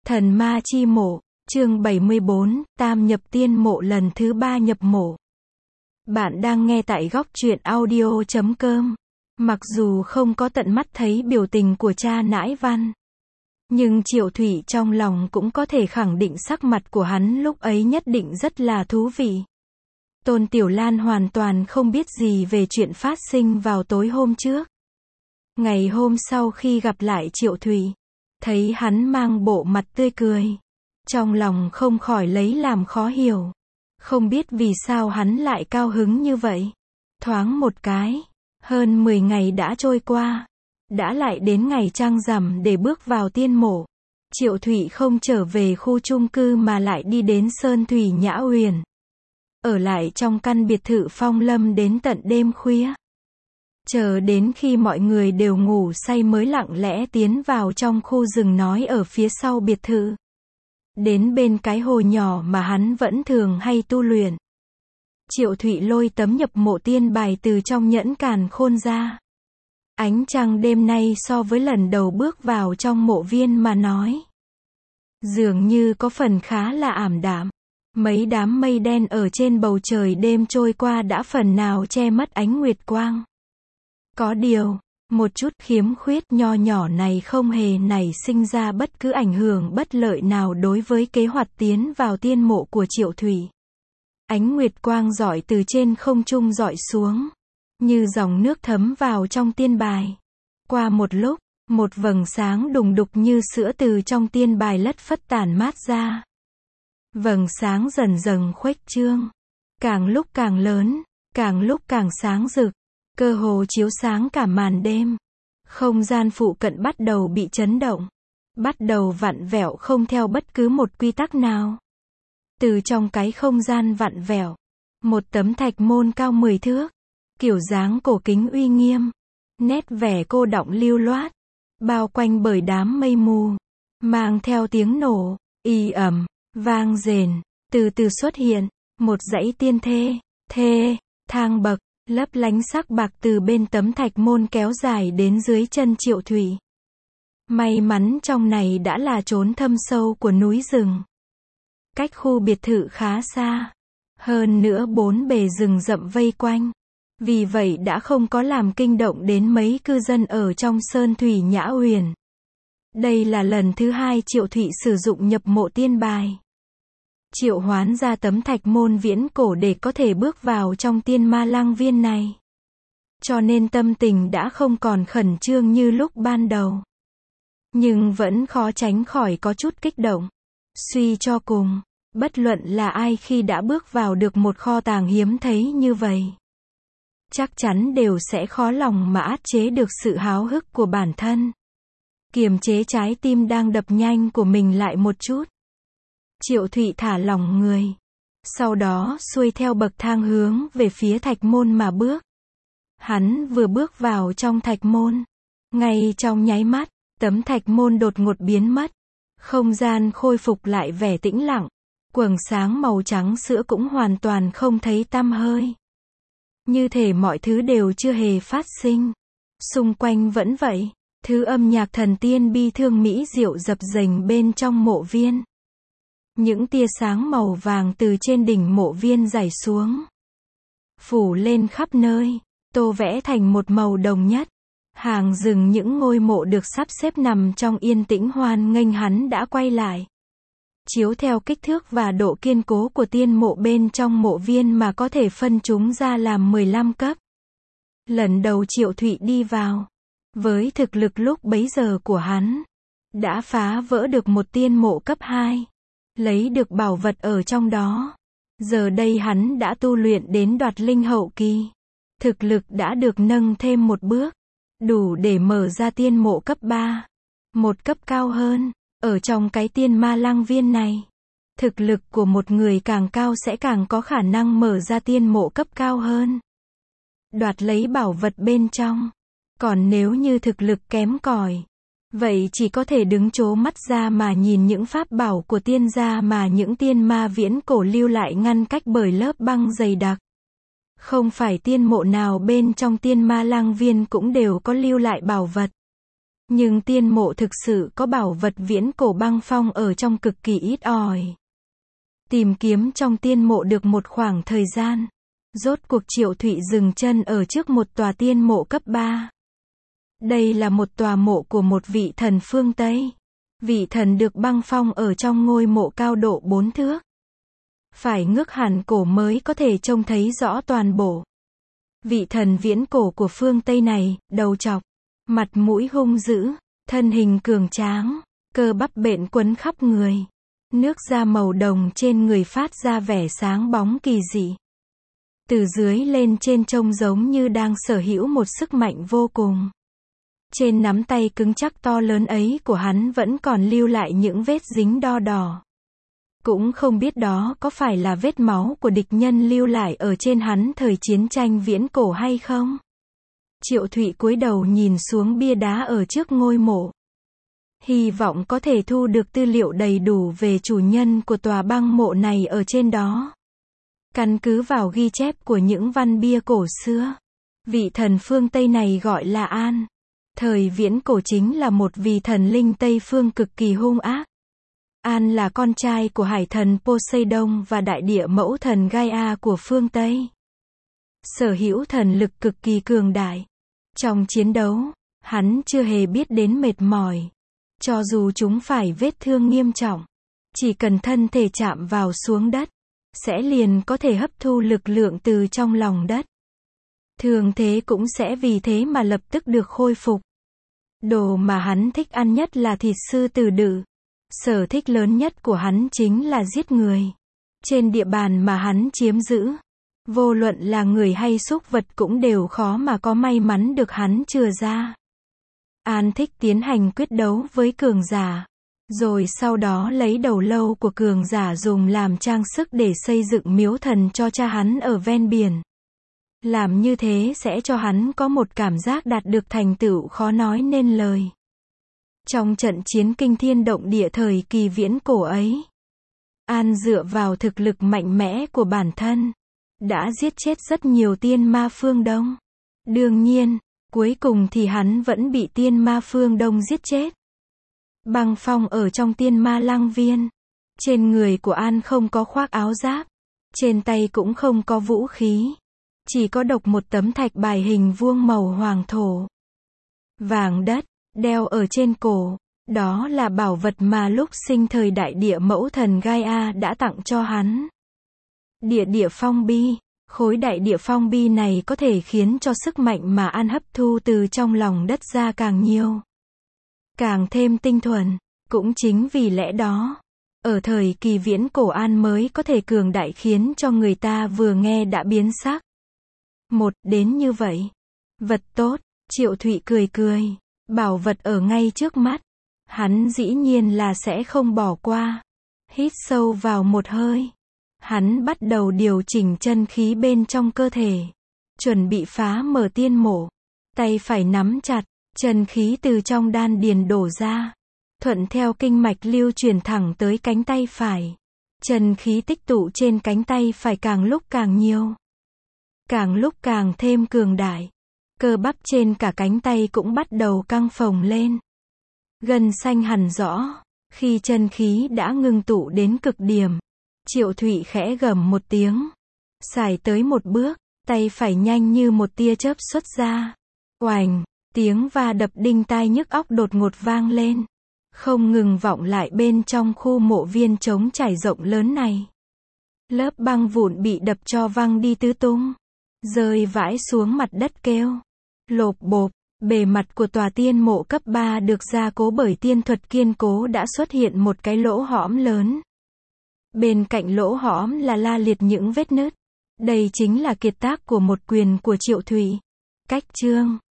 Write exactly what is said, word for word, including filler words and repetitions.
Thần ma chi mộ, chương bảy mươi bốn, Tam nhập tiên mộ lần thứ ba nhập mộ. Bạn đang nghe tại góc truyện audio chấm com. Mặc dù không có tận mắt thấy biểu tình của cha nãi Văn, nhưng Triệu Thụy trong lòng cũng có thể khẳng định sắc mặt của hắn lúc ấy nhất định rất là thú vị. Tôn Tiểu Lan hoàn toàn không biết gì về chuyện phát sinh vào tối hôm trước. Ngày hôm sau khi gặp lại Triệu Thụy, thấy hắn mang bộ mặt tươi cười, trong lòng không khỏi lấy làm khó hiểu. Không biết vì sao hắn lại cao hứng như vậy. Thoáng một cái, hơn mười ngày đã trôi qua, đã lại đến ngày trăng rằm để bước vào tiên mộ. Triệu Thụy không trở về khu chung cư mà lại đi đến Sơn Thủy Nhã Huyền, ở lại trong căn biệt thự Phong Lâm đến tận đêm khuya. Chờ đến khi mọi người đều ngủ say mới lặng lẽ tiến vào trong khu rừng nói ở phía sau biệt thự. Đến bên cái hồ nhỏ mà hắn vẫn thường hay tu luyện. Triệu Thụy lôi tấm nhập mộ tiên bài từ trong nhẫn càn khôn ra. Ánh trăng đêm nay so với lần đầu bước vào trong mộ viên mà nói, dường như có phần khá là ảm đạm. Mấy đám mây đen ở trên bầu trời đêm trôi qua đã phần nào che mất ánh nguyệt quang. Có điều, một chút khiếm khuyết nho nhỏ này không hề nảy sinh ra bất cứ ảnh hưởng bất lợi nào đối với kế hoạch tiến vào tiên mộ của Triệu Thụy. Ánh nguyệt quang rọi từ trên không trung rọi xuống, như dòng nước thấm vào trong tiên bài. Qua một lúc, một vầng sáng đùng đục như sữa từ trong tiên bài lất phất tản mát ra. Vầng sáng dần dần khuếch trương, càng lúc càng lớn, càng lúc càng sáng rực, cơ hồ chiếu sáng cả màn đêm. Không gian phụ cận bắt đầu bị chấn động, bắt đầu vặn vẹo không theo bất cứ một quy tắc nào. Từ trong cái không gian vặn vẹo, một tấm thạch môn cao mười thước, kiểu dáng cổ kính uy nghiêm, nét vẻ cô đọng lưu loát, bao quanh bởi đám mây mù, mang theo tiếng nổ, y ầm, vang rền, từ từ xuất hiện, một dãy tiên thê, thê, thang bậc, lấp lánh sắc bạc từ bên tấm thạch môn kéo dài đến dưới chân Triệu Thụy. May mắn trong này đã là chốn thâm sâu của núi rừng, cách khu biệt thự khá xa, hơn nữa bốn bề rừng rậm vây quanh, vì vậy đã không có làm kinh động đến mấy cư dân ở trong Sơn Thủy Nhã Huyền. Đây là lần thứ hai Triệu Thụy sử dụng nhập mộ tiên bài, triệu hoán ra tấm thạch môn viễn cổ để có thể bước vào trong tiên ma lang viên này. Cho nên tâm tình đã không còn khẩn trương như lúc ban đầu, nhưng vẫn khó tránh khỏi có chút kích động. Suy cho cùng, bất luận là ai khi đã bước vào được một kho tàng hiếm thấy như vậy, chắc chắn đều sẽ khó lòng mà át chế được sự háo hức của bản thân, kiềm chế trái tim đang đập nhanh của mình lại một chút. Triệu Thụy thả lỏng người, sau đó xuôi theo bậc thang hướng về phía thạch môn mà bước. Hắn vừa bước vào trong thạch môn, ngay trong nháy mắt, tấm thạch môn đột ngột biến mất, không gian khôi phục lại vẻ tĩnh lặng, quầng sáng màu trắng sữa cũng hoàn toàn không thấy tăm hơi, như thể mọi thứ đều chưa hề phát sinh. Xung quanh vẫn vậy, thứ âm nhạc thần tiên bi thương mỹ diệu dập dềnh bên trong mộ viên. Những tia sáng màu vàng từ trên đỉnh mộ viên rải xuống, phủ lên khắp nơi, tô vẽ thành một màu đồng nhất. Hàng rừng những ngôi mộ được sắp xếp nằm trong yên tĩnh hoan nghênh hắn đã quay lại. Chiếu theo kích thước và độ kiên cố của tiên mộ bên trong mộ viên mà có thể phân chúng ra làm mười lăm cấp. Lần đầu Triệu Thụy đi vào, với thực lực lúc bấy giờ của hắn, đã phá vỡ được một tiên mộ cấp hai. Lấy được bảo vật ở trong đó. Giờ đây hắn đã tu luyện đến đoạt linh hậu kỳ. Thực lực đã được nâng thêm một bước, đủ để mở ra tiên mộ cấp ba. Một cấp cao hơn, ở trong cái tiên ma lang viên này. Thực lực của một người càng cao sẽ càng có khả năng mở ra tiên mộ cấp cao hơn, đoạt lấy bảo vật bên trong. Còn nếu như thực lực kém cỏi, vậy chỉ có thể đứng trố mắt ra mà nhìn những pháp bảo của tiên gia mà những tiên ma viễn cổ lưu lại ngăn cách bởi lớp băng dày đặc. Không phải tiên mộ nào bên trong tiên ma lang viên cũng đều có lưu lại bảo vật. Nhưng tiên mộ thực sự có bảo vật viễn cổ băng phong ở trong cực kỳ ít ỏi. Tìm kiếm trong tiên mộ được một khoảng thời gian. Rốt cuộc Triệu Thụy dừng chân ở trước một tòa tiên mộ cấp ba. Đây là một tòa mộ của một vị thần phương Tây. Vị thần được băng phong ở trong ngôi mộ cao độ bốn thước. Phải ngước hẳn cổ mới có thể trông thấy rõ toàn bộ. Vị thần viễn cổ của phương Tây này, đầu trọc, mặt mũi hung dữ, thân hình cường tráng, cơ bắp bện quấn khắp người. Nước da màu đồng trên người phát ra vẻ sáng bóng kỳ dị. Từ dưới lên trên trông giống như đang sở hữu một sức mạnh vô cùng. Trên nắm tay cứng chắc to lớn ấy của hắn vẫn còn lưu lại những vết dính đo đỏ. Cũng không biết đó có phải là vết máu của địch nhân lưu lại ở trên hắn thời chiến tranh viễn cổ hay không? Triệu Thụy cúi đầu nhìn xuống bia đá ở trước ngôi mộ. Hy vọng có thể thu được tư liệu đầy đủ về chủ nhân của tòa băng mộ này ở trên đó. Căn cứ vào ghi chép của những văn bia cổ xưa, vị thần phương Tây này gọi là An. Thời viễn cổ chính là một vị thần linh Tây phương cực kỳ hung ác. An là con trai của hải thần Poseidon và đại địa mẫu thần Gaia của phương Tây. Sở hữu thần lực cực kỳ cường đại. Trong chiến đấu, hắn chưa hề biết đến mệt mỏi. Cho dù chúng phải vết thương nghiêm trọng, chỉ cần thân thể chạm vào xuống đất, sẽ liền có thể hấp thu lực lượng từ trong lòng đất. Thường thế cũng sẽ vì thế mà lập tức được khôi phục. Đồ mà hắn thích ăn nhất là thịt sư tử đự. Sở thích lớn nhất của hắn chính là giết người. Trên địa bàn mà hắn chiếm giữ, vô luận là người hay súc vật cũng đều khó mà có may mắn được hắn chừa ra. An thích tiến hành quyết đấu với cường giả, rồi sau đó lấy đầu lâu của cường giả dùng làm trang sức để xây dựng miếu thần cho cha hắn ở ven biển. Làm như thế sẽ cho hắn có một cảm giác đạt được thành tựu khó nói nên lời. Trong trận chiến kinh thiên động địa thời kỳ viễn cổ ấy, An dựa vào thực lực mạnh mẽ của bản thân, đã giết chết rất nhiều tiên ma phương Đông. Đương nhiên, cuối cùng thì hắn vẫn bị tiên ma phương Đông giết chết. Băng phong ở trong tiên ma lăng viên. Trên người của An không có khoác áo giáp. Trên tay cũng không có vũ khí. Chỉ có độc một tấm thạch bài hình vuông màu hoàng thổ. Vàng đất, đeo ở trên cổ. Đó là bảo vật mà lúc sinh thời đại địa mẫu thần Gaia đã tặng cho hắn. Địa địa phong bi. Khối đại địa phong bi này có thể khiến cho sức mạnh mà An hấp thu từ trong lòng đất ra càng nhiều, càng thêm tinh thuần. Cũng chính vì lẽ đó, ở thời kỳ viễn cổ An mới có thể cường đại khiến cho người ta vừa nghe đã biến sắc. Một đến như vậy. Vật tốt, Triệu Thụy cười cười. Bảo vật ở ngay trước mắt. Hắn dĩ nhiên là sẽ không bỏ qua. Hít sâu vào một hơi. Hắn bắt đầu điều chỉnh chân khí bên trong cơ thể. Chuẩn bị phá mở tiên mộ. Tay phải nắm chặt, chân khí từ trong đan điền đổ ra. Thuận theo kinh mạch lưu truyền thẳng tới cánh tay phải. Chân khí tích tụ trên cánh tay phải càng lúc càng nhiều. Càng lúc càng thêm cường đại. Cơ bắp trên cả cánh tay cũng bắt đầu căng phồng lên. Gân xanh hằn rõ. Khi chân khí đã ngưng tụ đến cực điểm, Triệu Thụy khẽ gầm một tiếng. Xài tới một bước, tay phải nhanh như một tia chớp xuất ra. Oành, tiếng va đập đinh tai nhức óc đột ngột vang lên. Không ngừng vọng lại bên trong khu mộ viên trống trải rộng lớn này. Lớp băng vụn bị đập cho văng đi tứ tung. Rơi vãi xuống mặt đất kêu. Lộp bộp, bề mặt của tòa tiên mộ cấp ba được gia cố bởi tiên thuật kiên cố đã xuất hiện một cái lỗ hõm lớn. Bên cạnh lỗ hõm là la liệt những vết nứt. Đây chính là kiệt tác của một quyền của Triệu Thụy. Cách chương